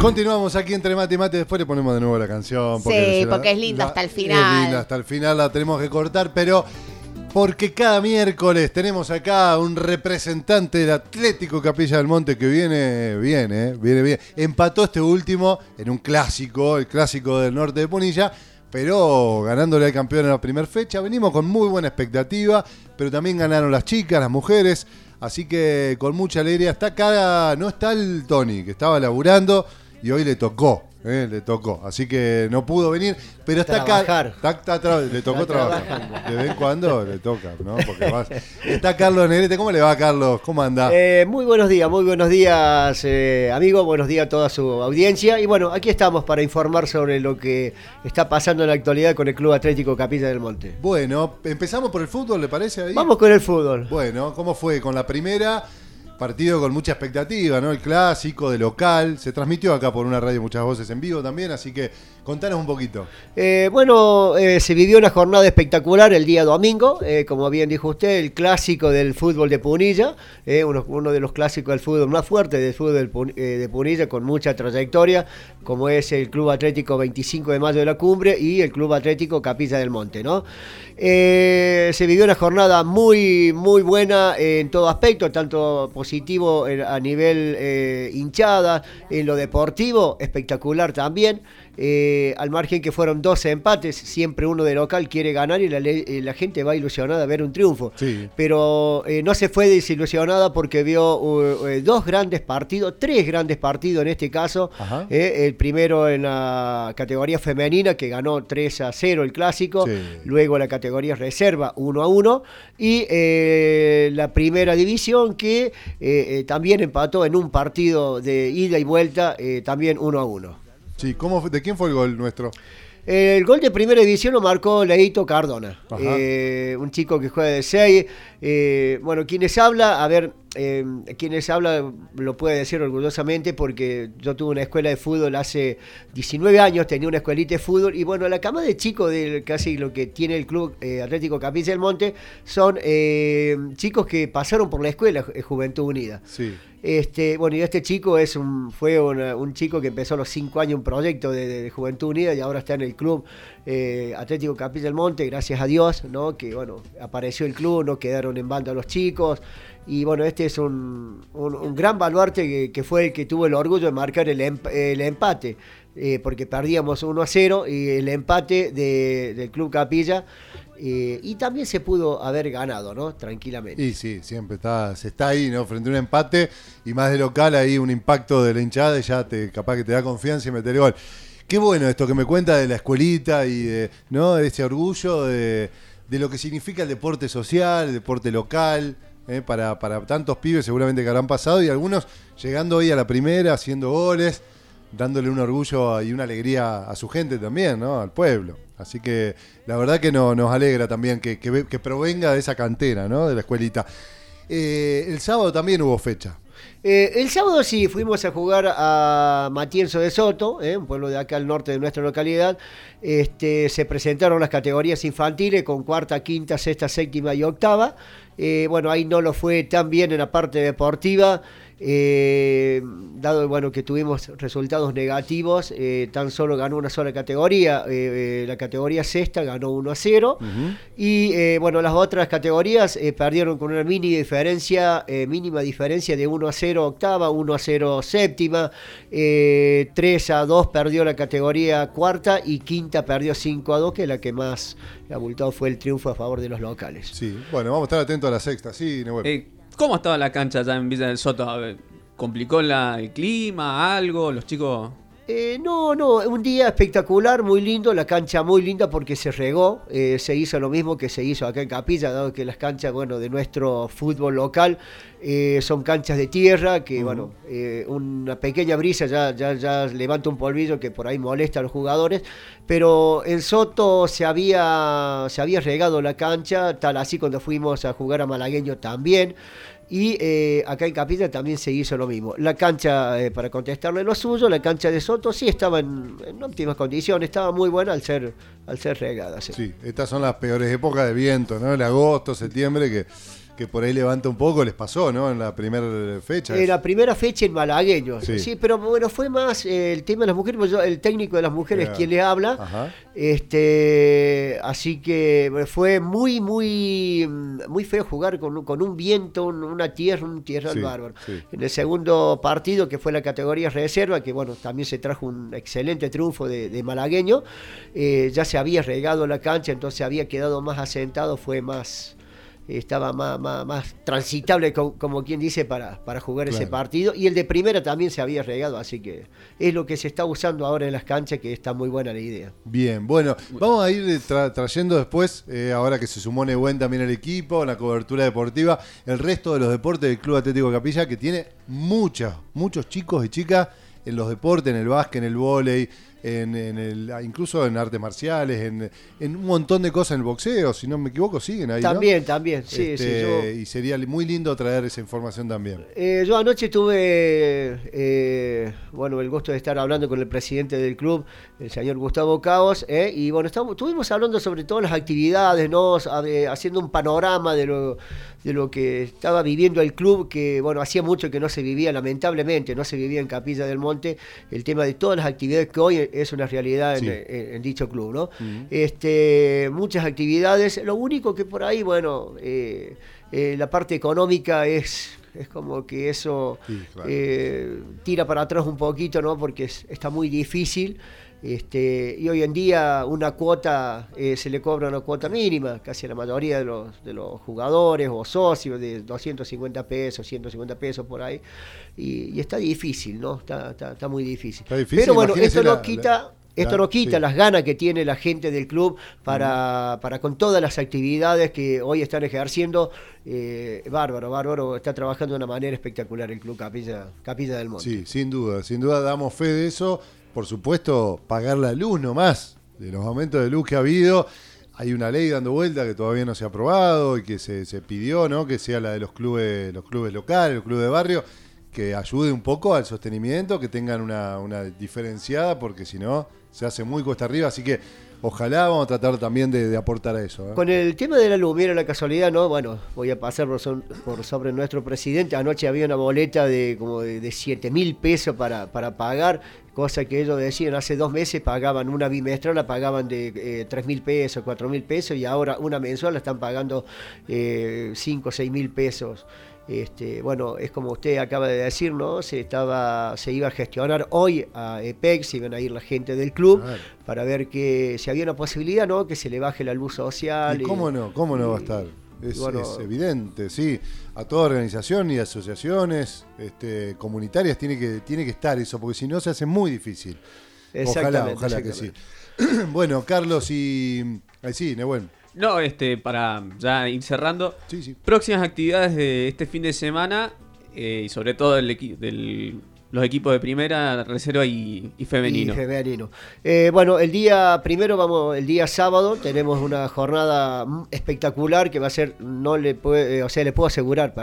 Continuamos aquí entre mate y mate, después le ponemos de nuevo la canción. Porque es linda hasta el final. Es linda hasta el final, la tenemos que cortar, pero porque cada miércoles tenemos acá un representante del Atlético Capilla del Monte que viene bien. Empató este último en un clásico, el clásico del norte de Punilla, pero ganándole al campeón en la primera fecha. Venimos con muy buena expectativa, pero también ganaron las chicas, las mujeres, así que con mucha alegría. Está acá, no está el Tony, que estaba laburando y hoy le tocó, así que no pudo venir, pero está acá, le tocó trabajar, de vez en cuando le toca, ¿no? Porque está Carlos Negrete. ¿Cómo le va, Carlos? ¿Cómo anda? Muy buenos días, amigo, buenos días a toda su audiencia, y bueno, aquí estamos para informar sobre lo que está pasando en la actualidad con el Club Atlético Capilla del Monte. Bueno, empezamos por el fútbol, ¿le parece ahí? Vamos con el fútbol. Bueno, ¿cómo fue con la primera? Partido con mucha expectativa, ¿no? El clásico de local. Se transmitió acá por una radio Muchas Voces en vivo también, así que contanos un poquito. Se vivió una jornada espectacular el día domingo, como bien dijo usted, el clásico del fútbol de Punilla, uno de los clásicos del fútbol más fuertes del fútbol de Punilla, con mucha trayectoria, como es el Club Atlético 25 de Mayo de la Cumbre y el Club Atlético Capilla del Monte, ¿no? Se vivió una jornada muy, muy buena en todo aspecto, tanto positivo a nivel hinchada, en lo deportivo, espectacular también. Al margen que fueron 12 empates, siempre uno de local quiere ganar y la gente va ilusionada a ver un triunfo, sí. Pero no se fue desilusionada porque vio tres grandes partidos en este caso. El primero en la categoría femenina, que ganó 3-0 el clásico, sí. Luego la categoría reserva 1-1 y la primera división que también empató en un partido de ida y vuelta, también 1-1. Sí, ¿de quién fue el gol nuestro? El gol de primera división lo marcó Leito Cardona, un chico que juega de 6. Quienes habla lo puede decir orgullosamente, porque yo tuve una escuela de fútbol hace 19 años, tenía una escuelita de fútbol, y bueno, la cama de chicos de casi lo que tiene el Club Atlético Capilla del Monte son chicos que pasaron por la escuela Juventud Unida. Sí. Y este chico fue un chico que empezó a los 5 años un proyecto de Juventud Unida y ahora está en el Club Atlético Capilla del Monte, gracias a Dios, ¿no? Que bueno, apareció el club, no quedaron en banda los chicos. Y bueno, este es un gran baluarte que fue el que tuvo el orgullo de marcar el empate, porque perdíamos 1-0 y el empate del Club Capilla, y también se pudo haber ganado, ¿no? Tranquilamente. Y sí, siempre se está ahí, ¿no? Frente a un empate y más de local, ahí un impacto de la hinchada y ya capaz que te da confianza y meter gol. Qué bueno esto que me cuenta de la escuelita y de ese orgullo de lo que significa el deporte social, el deporte local. Para tantos pibes seguramente que habrán pasado, y algunos llegando hoy a la primera, haciendo goles, dándole un orgullo y una alegría a su gente también, ¿no? Al pueblo. Así que la verdad que nos alegra también que provenga de esa cantera, ¿no? De la escuelita. El sábado también hubo fecha. El sábado sí, fuimos a jugar a Matienzo de Soto, un pueblo de acá al norte de nuestra localidad. Se presentaron las categorías infantiles con cuarta, quinta, sexta, séptima y octava. Ahí no lo fue tan bien en la parte deportiva, dado que tuvimos resultados negativos. Tan solo ganó una sola categoría, la categoría sexta ganó 1-0, y las otras categorías perdieron con una mínima diferencia de 1-0 octava, 1-0 séptima, 3-2 perdió la categoría cuarta y quinta perdió 5-2, que es la que más abultado fue el triunfo a favor de los locales. Sí, bueno, vamos a estar atentos a la sexta, sí, ¿Cómo estaba la cancha allá en Villa del Soto? ¿Complicó el clima, algo? ¿Los chicos...? No, un día espectacular, muy lindo, la cancha muy linda porque se regó, se hizo lo mismo que se hizo acá en Capilla, dado que las canchas, de nuestro fútbol local son canchas de tierra, que una pequeña brisa ya levanta un polvillo que por ahí molesta a los jugadores, pero en Soto se había regado la cancha, tal así cuando fuimos a jugar a Malagueño también. Y acá en Capilla también se hizo lo mismo. La cancha, para contestarle lo suyo, la cancha de Soto sí estaba en óptimas condiciones, estaba muy buena al ser regada. Sí, estas son las peores épocas de viento, ¿no? El agosto, septiembre, que por ahí levanta un poco, les pasó, ¿no? En la primera fecha. En la primera fecha en Malagueños. Sí. Sí, pero bueno, fue más el tema de las mujeres, pues el técnico de las mujeres quien les habla. Ajá. Así que fue muy feo jugar con un viento, un tierral bárbaro. Sí. En el segundo partido, que fue la categoría reserva, que bueno, también se trajo un excelente triunfo de malagueño, ya se había regado la cancha, entonces había quedado más asentado, estaba más transitable, como quien dice, para jugar ese partido, y el de primera también se había regado, así que es lo que se está usando ahora en las canchas, que está muy buena la idea. Bien, bueno, vamos a ir trayendo después, ahora que se sumó Nehuen también al equipo, en la cobertura deportiva, el resto de los deportes del Club Atlético Capilla, que tiene muchos chicos y chicas en los deportes, en el básquet, en el vóley, incluso en artes marciales, en un montón de cosas, en el boxeo, si no me equivoco, siguen ahí, También, ¿no? sí. Y sería muy lindo traer esa información también. Yo anoche tuve el gusto de estar hablando con el presidente del club, el señor Gustavo Caos, y bueno, estuvimos hablando sobre todas las actividades, ¿no? Haciendo un panorama de lo que estaba viviendo el club, que bueno, hacía mucho que no se vivía, lamentablemente, no se vivía en Capilla del Monte, el tema de todas las actividades que hoy es una realidad en dicho club, ¿no? Uh-huh. Muchas actividades, lo único que por ahí, bueno, la parte económica es como que eso tira para atrás un poquito, ¿no? Porque está muy difícil. Y hoy en día una cuota, se le cobra una cuota mínima, casi a la mayoría de los jugadores o socios, de 250 pesos, 150 pesos por ahí, y está difícil, ¿no? Está muy difícil. Está difícil. Pero bueno, esto no quita sí, las ganas que tiene la gente del club para con todas las actividades que hoy están ejerciendo. Bárbaro, está trabajando de una manera espectacular el club Capilla del Monte. Sí, sin duda damos fe de eso. Por supuesto, pagar la luz nomás, de los aumentos de luz que ha habido. Hay una ley dando vuelta que todavía no se ha aprobado y que se pidió, ¿no? Que sea la de los clubes locales, los clubes de barrio, que ayude un poco al sostenimiento, que tengan una diferenciada, porque si no, se hace muy cuesta arriba. Así que ojalá vamos a tratar también de aportar a eso. Con el tema de la luz, mira la casualidad, ¿no? Bueno, voy a pasar por sobre nuestro presidente. Anoche había una boleta de como de 7.000 pesos para pagar, cosa que ellos decían hace 2 meses pagaban una bimestral, la pagaban de 3.000 pesos, 4.000 pesos, y ahora una mensual la están pagando 5 o 6.000 pesos. Bueno, es como usted acaba de decir, ¿no? Se iba a gestionar hoy a EPEX, iban a ir la gente del club para ver que si había una posibilidad, ¿no? Que se le baje la luz social. ¿Y cómo no va a estar? Es evidente, sí. A toda organización y asociaciones comunitarias tiene que estar eso, porque si no se hace muy difícil. Ojalá que sí. Bueno, Carlos y... sí, Nehuen. No, para ya ir cerrando, sí. Próximas actividades de este fin de semana, y sobre todo los equipos de primera, reserva y femenino. Bueno, el día sábado tenemos una jornada espectacular que va a ser, le puedo asegurar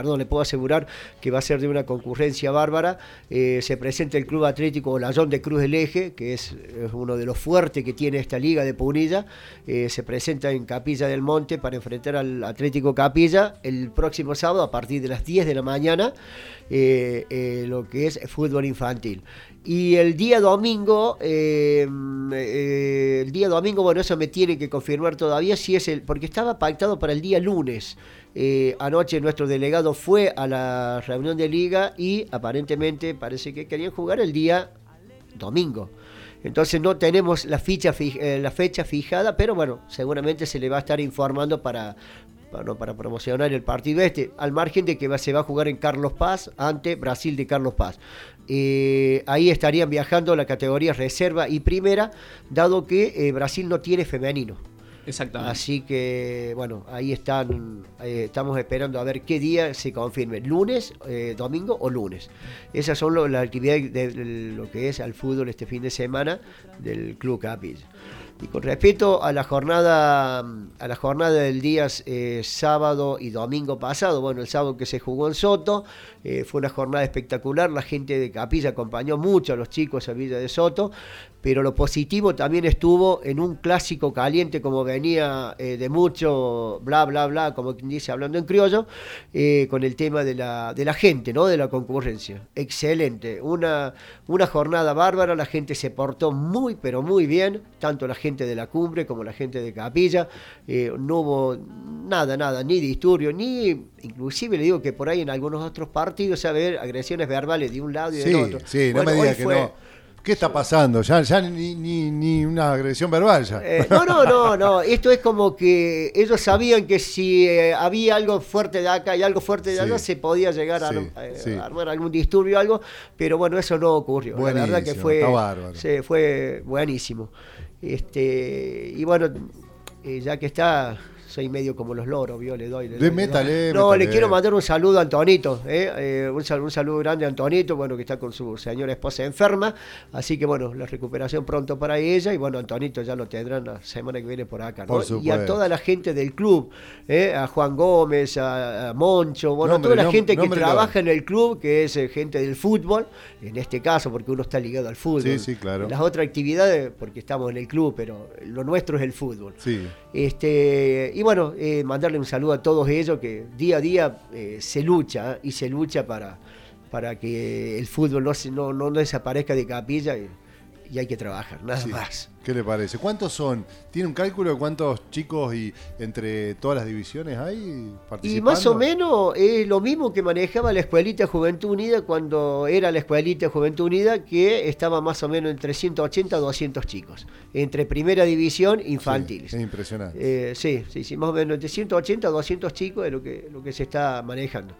que va a ser de una concurrencia bárbara. Se presenta el Club Atlético Olayón de Cruz del Eje, que es uno de los fuertes que tiene esta liga de Punilla. Se presenta en Capilla del Monte para enfrentar al Atlético Capilla el próximo sábado a partir de las 10 de la mañana, lo que es fútbol infantil. Y el día domingo, bueno, eso me tiene que confirmar todavía si es porque estaba pactado para el día lunes. Anoche nuestro delegado fue a la reunión de liga y aparentemente parece que querían jugar el día domingo. Entonces no tenemos la fecha fijada, pero bueno, seguramente se le va a estar informando para promocionar el partido al margen de que se va a jugar en Carlos Paz ante Brasil de Carlos Paz. Ahí estarían viajando la categoría reserva y primera, dado que Brasil no tiene femenino. Exactamente. Así que, bueno, ahí estamos esperando a ver qué día se confirme, lunes, domingo o lunes. Esas son las actividades de lo que es al fútbol este fin de semana del Club Capilla. Y con respecto a la jornada del día sábado y domingo pasado, bueno, el sábado que se jugó en Soto, fue una jornada espectacular, la gente de Capilla acompañó mucho a los chicos a Villa de Soto, pero lo positivo también estuvo en un clásico caliente, como venía de mucho bla bla bla, como quien dice, hablando en criollo, con el tema de la gente, ¿no? De la concurrencia. Excelente, una jornada bárbara, la gente se portó muy pero muy bien, tanto la gente de la Cumbre como la gente de Capilla, no hubo nada, ni disturbio, ni inclusive le digo que por ahí en algunos otros partidos a ver agresiones verbales de un lado y del otro. Sí, bueno, no me digas que no. ¿Qué está pasando? Ya ni una agresión verbal ya. No. Esto es como que ellos sabían que si había algo fuerte de acá y algo fuerte de allá, se podía llegar a armar algún disturbio o algo, pero bueno, eso no ocurrió. Buenísimo, la verdad que fue, está bárbaro. Fue buenísimo. Y bueno, ya que está... Soy medio como los loros, ¿vio? Le doy. Métale. Le quiero mandar un saludo a Antonito, un saludo grande a Antonito, bueno, que está con su señora esposa enferma, así que bueno, la recuperación pronto para ella, y bueno, Antonito ya lo tendrán la semana que viene por acá, ¿no? Y a toda la gente del club, a Juan Gómez, a Moncho, bueno, a toda la gente que trabaja en el club, que es gente del fútbol, en este caso, porque uno está ligado al fútbol. Sí, claro. Las otras actividades, porque estamos en el club, pero lo nuestro es el fútbol. Sí. Y bueno, mandarle un saludo a todos ellos que día a día se lucha para que el fútbol no desaparezca de Capilla y hay que trabajar, nada más. ¿Qué le parece? ¿Cuántos son? ¿Tiene un cálculo de cuántos chicos y entre todas las divisiones hay participando? Y más o menos es lo mismo que manejaba la Escuelita Juventud Unida cuando era la Escuelita Juventud Unida, que estaba más o menos entre 180 a 200 chicos, entre primera división infantiles. Sí, es impresionante. Sí, más o menos entre 180 a 200 chicos es lo que se está manejando.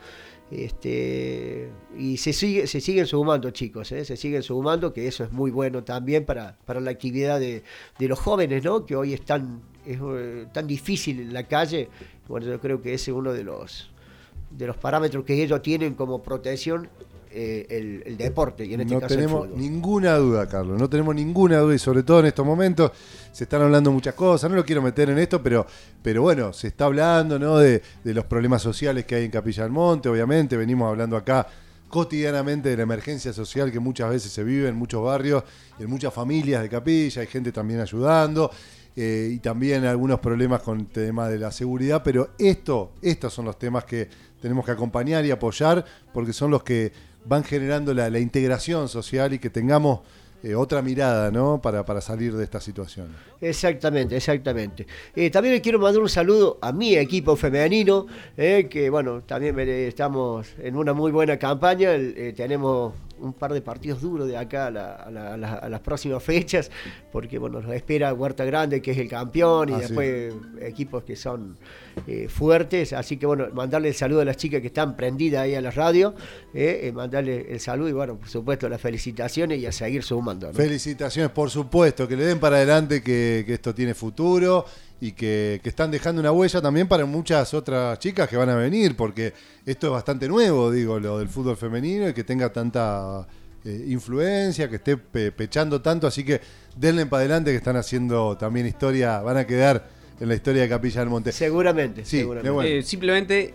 Y se siguen sumando chicos, se siguen sumando, que eso es muy bueno también para la actividad de los jóvenes, ¿no? Que hoy es tan difícil en la calle. Bueno, yo creo que ese es uno de los parámetros que ellos tienen como protección, el deporte, y en este caso el fútbol. No tenemos ninguna duda, Carlos, no tenemos ninguna duda, y sobre todo en estos momentos se están hablando muchas cosas, no lo quiero meter en esto, pero bueno, se está hablando, ¿no? de los problemas sociales que hay en Capilla del Monte, obviamente, venimos hablando acá cotidianamente de la emergencia social que muchas veces se vive en muchos barrios, en muchas familias de Capilla, hay gente también ayudando, y también algunos problemas con el tema de la seguridad, pero estos son los temas que tenemos que acompañar y apoyar, porque son los que van generando la integración social y que tengamos otra mirada, ¿no? para salir de esta situación. Exactamente. También le quiero mandar un saludo a mi equipo femenino, que bueno, también estamos en una muy buena campaña, tenemos un par de partidos duros de acá a las próximas fechas, porque bueno, nos espera Huerta Grande, que es el campeón, y después equipos que son fuertes, así que bueno, mandarle el saludo a las chicas que están prendidas ahí a la radio, mandarle el saludo y bueno, por supuesto las felicitaciones y a seguir sumando, ¿no? Felicitaciones, por supuesto, que le den para adelante, que esto tiene futuro y que están dejando una huella también para muchas otras chicas que van a venir, porque esto es bastante nuevo, digo, lo del fútbol femenino, y que tenga tanta influencia, que esté pechando tanto, así que denle para adelante, que están haciendo también historia, van a quedar en la historia de Capilla del Monte. Seguramente. Simplemente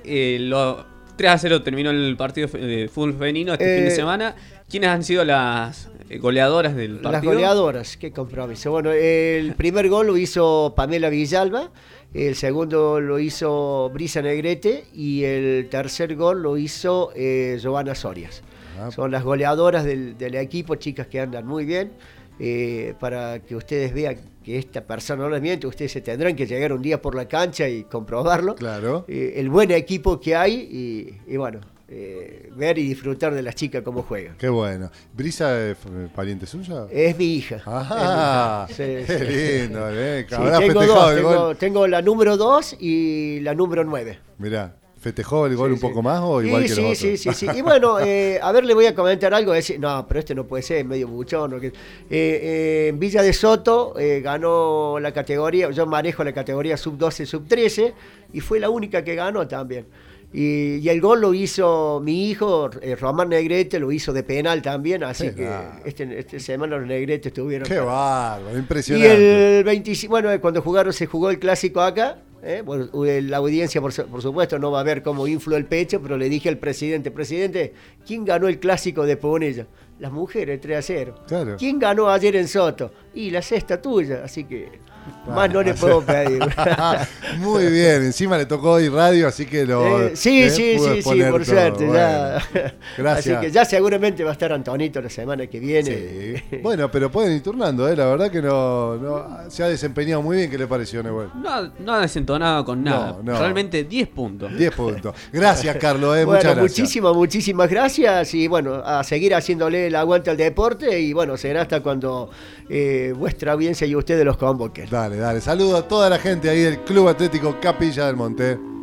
3-0 terminó el partido de fútbol femenino este fin de semana. ¿Quiénes han sido las goleadoras del partido? Las goleadoras, qué compromiso. Bueno, el primer gol lo hizo Pamela Villalba, el segundo lo hizo Brisa Negrete y el tercer gol lo hizo Giovanna Sorias. Son las goleadoras del equipo, chicas que andan muy bien. Para que ustedes vean que esta persona no les miente, ustedes se tendrán que llegar un día por la cancha y comprobarlo. Claro. El buen equipo que hay y bueno, ver y disfrutar de las chicas cómo juegan. Qué bueno. ¿Brisa es pariente suya? Es mi hija. Ajá, qué lindo. Tengo la número 2 y la número 9. Mirá. ¿Festejó el gol un poco más o igual que los otros? Sí. Y bueno, a ver, le voy a comentar algo. No, pero este no puede ser, medio buchón. En Villa de Soto ganó la categoría, yo manejo la categoría sub-12, sub-13, y fue la única que ganó también. Y el gol lo hizo mi hijo, Román Negrete, lo hizo de penal también, así que esta semana los Negretes estuvieron. Qué bárbaro, Y impresionante. el 25, bueno, cuando se jugó el clásico acá, bueno, la audiencia por supuesto no va a ver cómo infló el pecho, pero le dije al presidente, ¿quién ganó el clásico de Punilla? Las mujeres, 3-0. Claro. ¿Quién ganó ayer en Soto? Y la sexta tuya, así que más no le puedo pedir. Muy bien, encima le tocó hoy radio, así que lo. Sí, pudo por exponer suerte. todo. Ya. Bueno, gracias. Así que ya seguramente va a estar Antonito la semana que viene. Sí. Bueno, pero pueden ir turnando, la verdad que no se ha desempeñado muy bien. ¿Qué le pareció, Nehuen? No ha desentonado con nada. No. Realmente 10 puntos. 10 puntos. Gracias, Carlos, Bueno, muchas gracias. muchísimas gracias y bueno, a seguir haciéndole el aguante al deporte y bueno, será hasta cuando vuestra audiencia y ustedes los convoquen. Dale. Saludo a toda la gente ahí del Club Atlético Capilla del Monte.